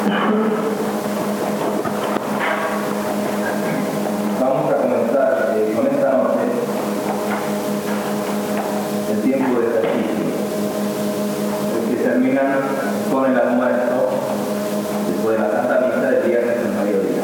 Vamos a comenzar con esta noche el tiempo de ejercicio, el que termina con el almuerzo después de la Santa Misa del viernes al mediodía.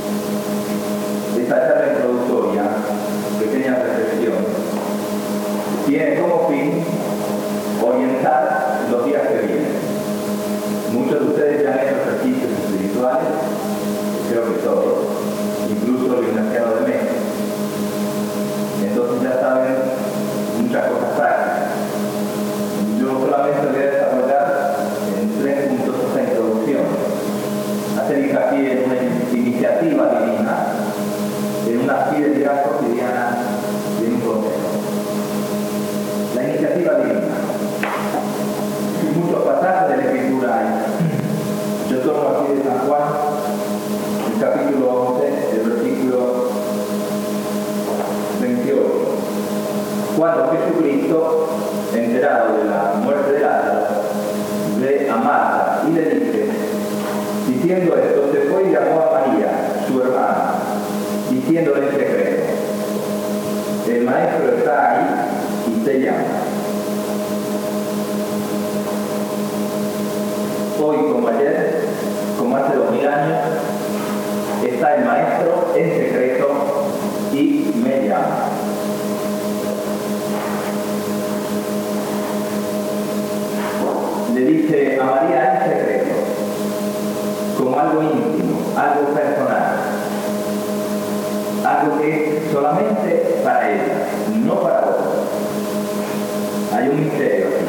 Esta charla introductoria, pequeña reflexión, tiene como fin orientar los días que vienen. Muchos de ustedes ya han hecho ejercicios espirituales, creo que todos, incluso el gimnasiado de México. Entonces ya saben muchas cosas prácticas. Yo solamente voy a desarrollar en 3 puntos esta introducción. Hacer hincapié en una iniciativa divina, en una fidelidad cotidiana y en un consejo. La iniciativa divina. Muchos pasajes de la Escritura hay. Yo tomo aquí de San Juan, el capítulo 11, el versículo 28. Cuando Jesucristo, enterado de la muerte de Lázaro, ve a Marta y le dice, diciendo esto, se fue y llamó a María, su hermana, diciéndole en secreto, el maestro está ahí y te llama. Hoy como ayer, como hace 2000 años, está el maestro en secreto y me llama. Le dice a María en secreto, como algo íntimo, algo personal, algo que es solamente para ella, no para otros. Hay un misterio aquí.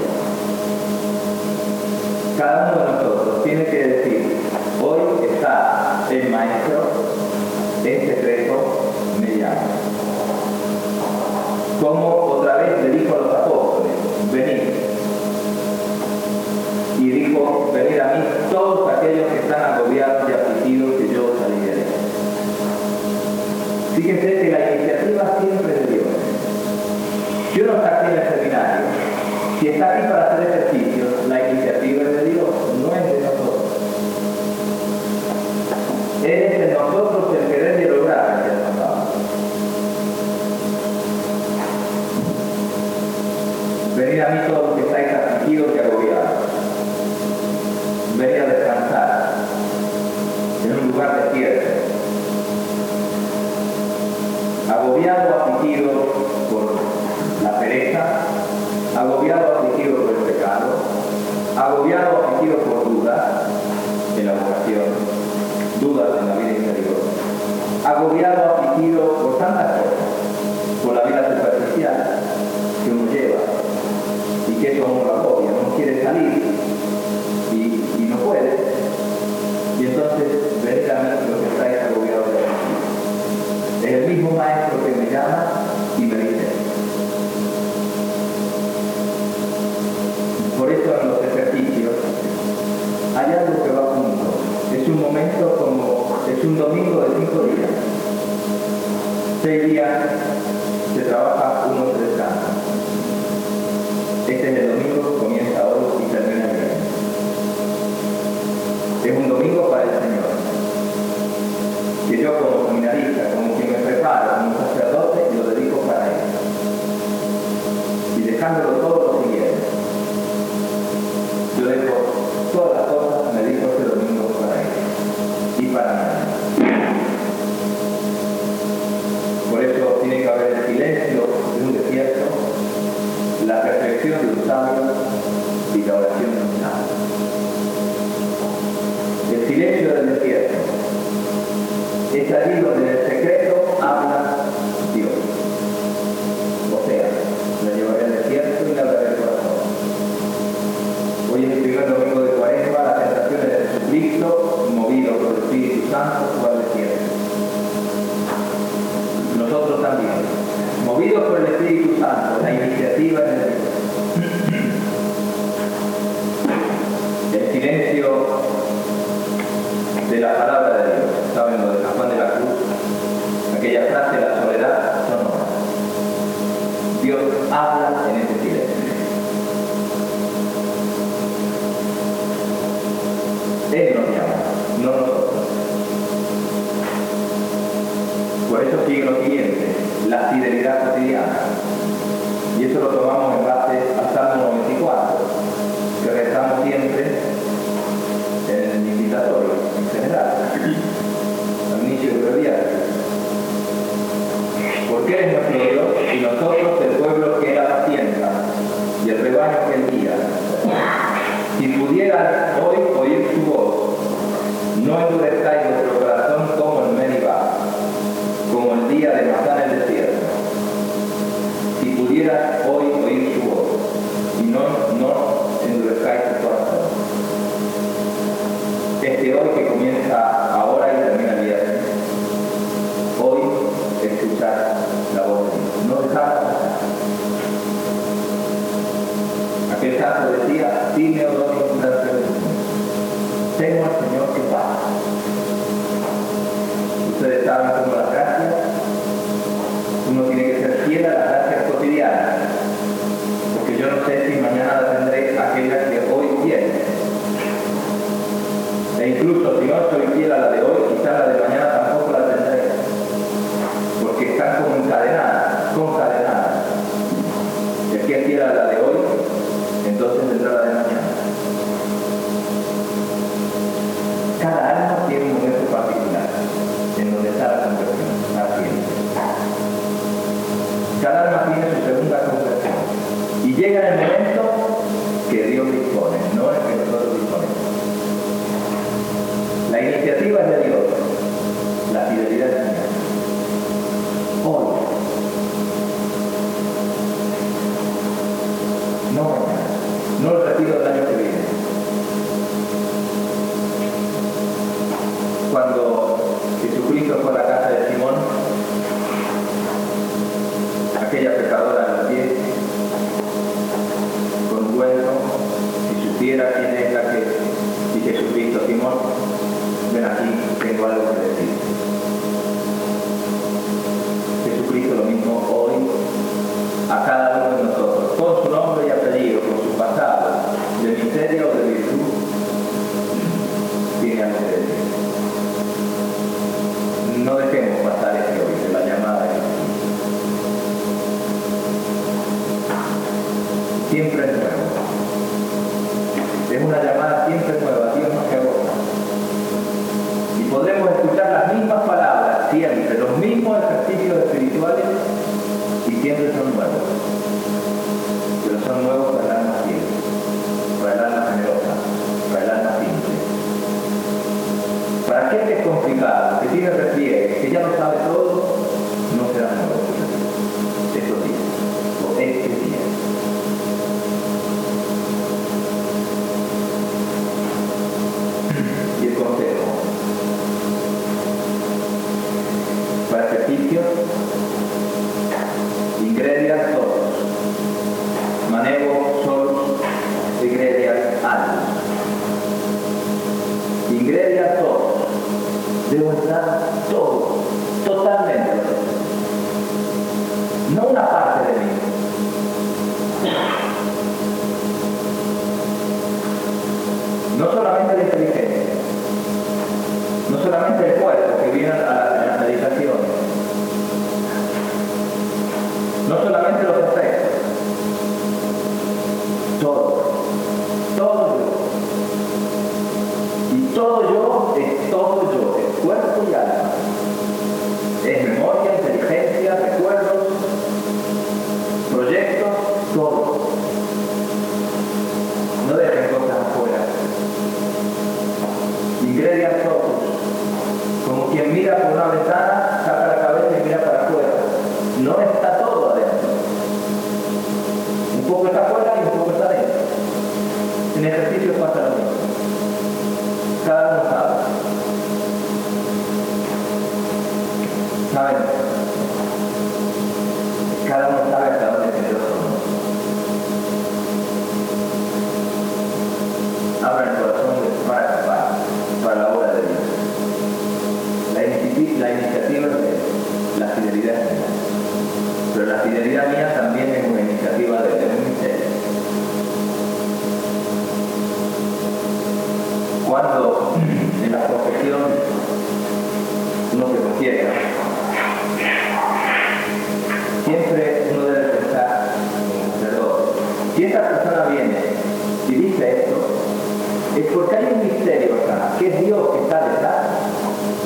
Cada uno de nosotros tiene que decir, hoy está el maestro en secreto, me llama. Como otra vez le dijo a los apóstoles, venid. Y dijo, venid a mí todos aquellos que están agobiados y afligidos, que yo os aliviaré. Fíjense que la iniciativa siempre es de Dios. Yo no está aquí en el seminario. Si está aquí para hacer ejercicios, la iniciativa es de Dios, no es de nosotros. Es de nosotros el querer y el lograr, ya nos damos. Venid a mí todos los que estáis afligidos y agobiados. Venid a descansar en un lugar desierto. Agobiado o afligido por la pereza, agobiado o afligido por el pecado, agobiado o afligido por dudas en la vocación, dudas en la vida interior, agobiado o afligido por tantas cosas, por la vida superficial que uno lleva y que eso uno lo agobia, uno quiere salir y no puede, y entonces venid a mí los que estáis agobiados de afligidos. Es el mismo maestro que me llama y me dice. Por eso en los ejercicios hay algo que va junto. Es un momento como, es un domingo de 5 días. 6 días se trabaja, 1 se descansa. Este es el domingo que comienza hoy y termina el viernes. Es un domingo para el Señor. Que yo como seminarista, como quien me preparo, como sacerdote, lo dedico para Él. Y dejándolo todo lo siguiente. Yo dejo todas las cosas, me dedico este domingo para Él y para mí. Por eso tiene que haber el silencio de un desierto, la reflexión de un sabio y la oración de un sabio. El silencio del desierto es allí donde en el secreto habla Dios. O sea, la llevaré al desierto y la hablaré al corazón. Hoy es el primer domingo de Cuaresma, las tentaciones de Jesucristo, movido por el Espíritu Santo, fue al desierto. Nosotros también, movidos por el Espíritu Santo, la iniciativa es de Dios. El silencio de la palabra de Dios, ¿saben lo de San Juan de la Cruz? Aquella frase, la soledad sonora. Dios habla en ese silencio. Él nos llama. sigue lo siguiente: la fidelidad cotidiana. Y eso lo tomamos en base al Salmo 94, que rezamos siempre en el invitatorio, en general, al inicio del breviario. Porque Él es nuestro Dios y nosotros el pueblo que Él apacienta y el rebaño que Él guía. Si pudieran hoy oír su voz, no endurezcáis vuestro corazón como en Meribá, como el día de Masá en el desierto. Si pudieras hoy oír su voz y no endurezcáis tu corazón. Este hoy que comienza ahora y termina el viernes, hoy escuchar la voz de Dios, no dejar pasar. Aquel santo decía: dime, oh Dios, tengo al Señor que pasa. Ustedes saben cómo las gracias, uno tiene que ser fiel a las gracias cotidianas, porque yo no sé si mañana la tendré aquella que hoy tiene. E incluso si no soy fiel a la de hoy, quizá la de mañana tampoco la tendré, porque están como encadenadas, concadenadas. Y aquí es fiel a la de hoy, entonces vendrá la de mañana. Cada alma tiene un momento particular en donde está la conversión, naciente. Cada alma tiene su segunda conversión y llega en el momento que Dios dispone, no el que nosotros disponemos. La iniciativa es de Dios, la fidelidad es mía. Hoy, no mañana, no el retiro del año que viene. Cuando Jesucristo fue a la casa de Simón, aquella pecadora a los pies, con ungüento, si supiera quién es la que dice Jesucristo: Simón, ven aquí, tengo algo que decir. Jesucristo lo mismo hoy a cada uno de nosotros, con su nombre y apellido, con su pasado, de miseria o de virtud, tiene algo que decir. No dejemos pasar este hoy de la llamada de Jesús. Siempre es nuevo. Es una llamada siempre nueva. Dios nos agota. Y podremos escuchar las mismas palabras siempre, los mismos ejercicios espirituales, y siempre son nuevos. Pero son nuevos para el alma fiel, para el alma generosa, para el alma simple. Para aquel que es complicado, que tiene repliegue, que ya lo sabe todo, no será nuevo. Estos días, o este día. Y el consejo. Para ejercicio, ingredias todos. Manejo solos, ingredias altos. Ingredias todos. Debo estar todo, totalmente. No una parte de mí. No solamente la inteligencia, no solamente el cuerpo que viene a las meditaciones, no solamente los efectos, todo yo. Y todo yo es todo yo, es cuerpo y alma. Es memoria, inteligencia, recuerdos, proyectos, todo. No dejen cosas afuera. Ingredias todos. Como quien mira por una ventana, saca la cabeza y mira para afuera. No está todo adentro. Un poco está afuera y un poco está adentro. En ejercicio pasa lo mismo. Cada uno sabe. ¿Saben? Cada uno sabe hasta dónde es generoso. Abra el corazón para la obra de Dios. La iniciativa es de Él, la fidelidad es mía. Pero la fidelidad mía también es una iniciativa de Él, es un misterio. Cuando en la confesión uno se confiesa,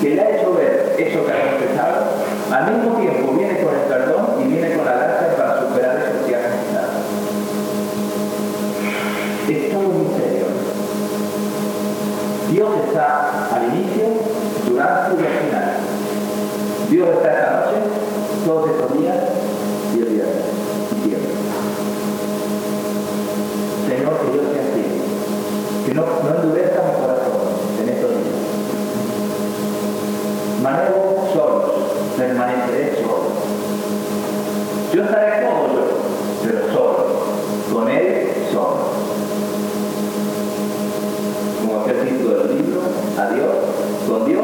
que le ha hecho ver eso que ha confesado, al mismo tiempo viene con el perdón y viene con la gracia para superar eso que ha confesado. Es todo un misterio. Dios está al inicio, durante y al final. Dios está esta noche, todos estos días y el viernes y siempre. Señor, que yo sea así, que no endurezca mi corazón en estos días. Manuel solos, permaneceré solo. Yo estaré todo yo, pero solo, con Él solo. Como es el título del libro, adiós, con Dios.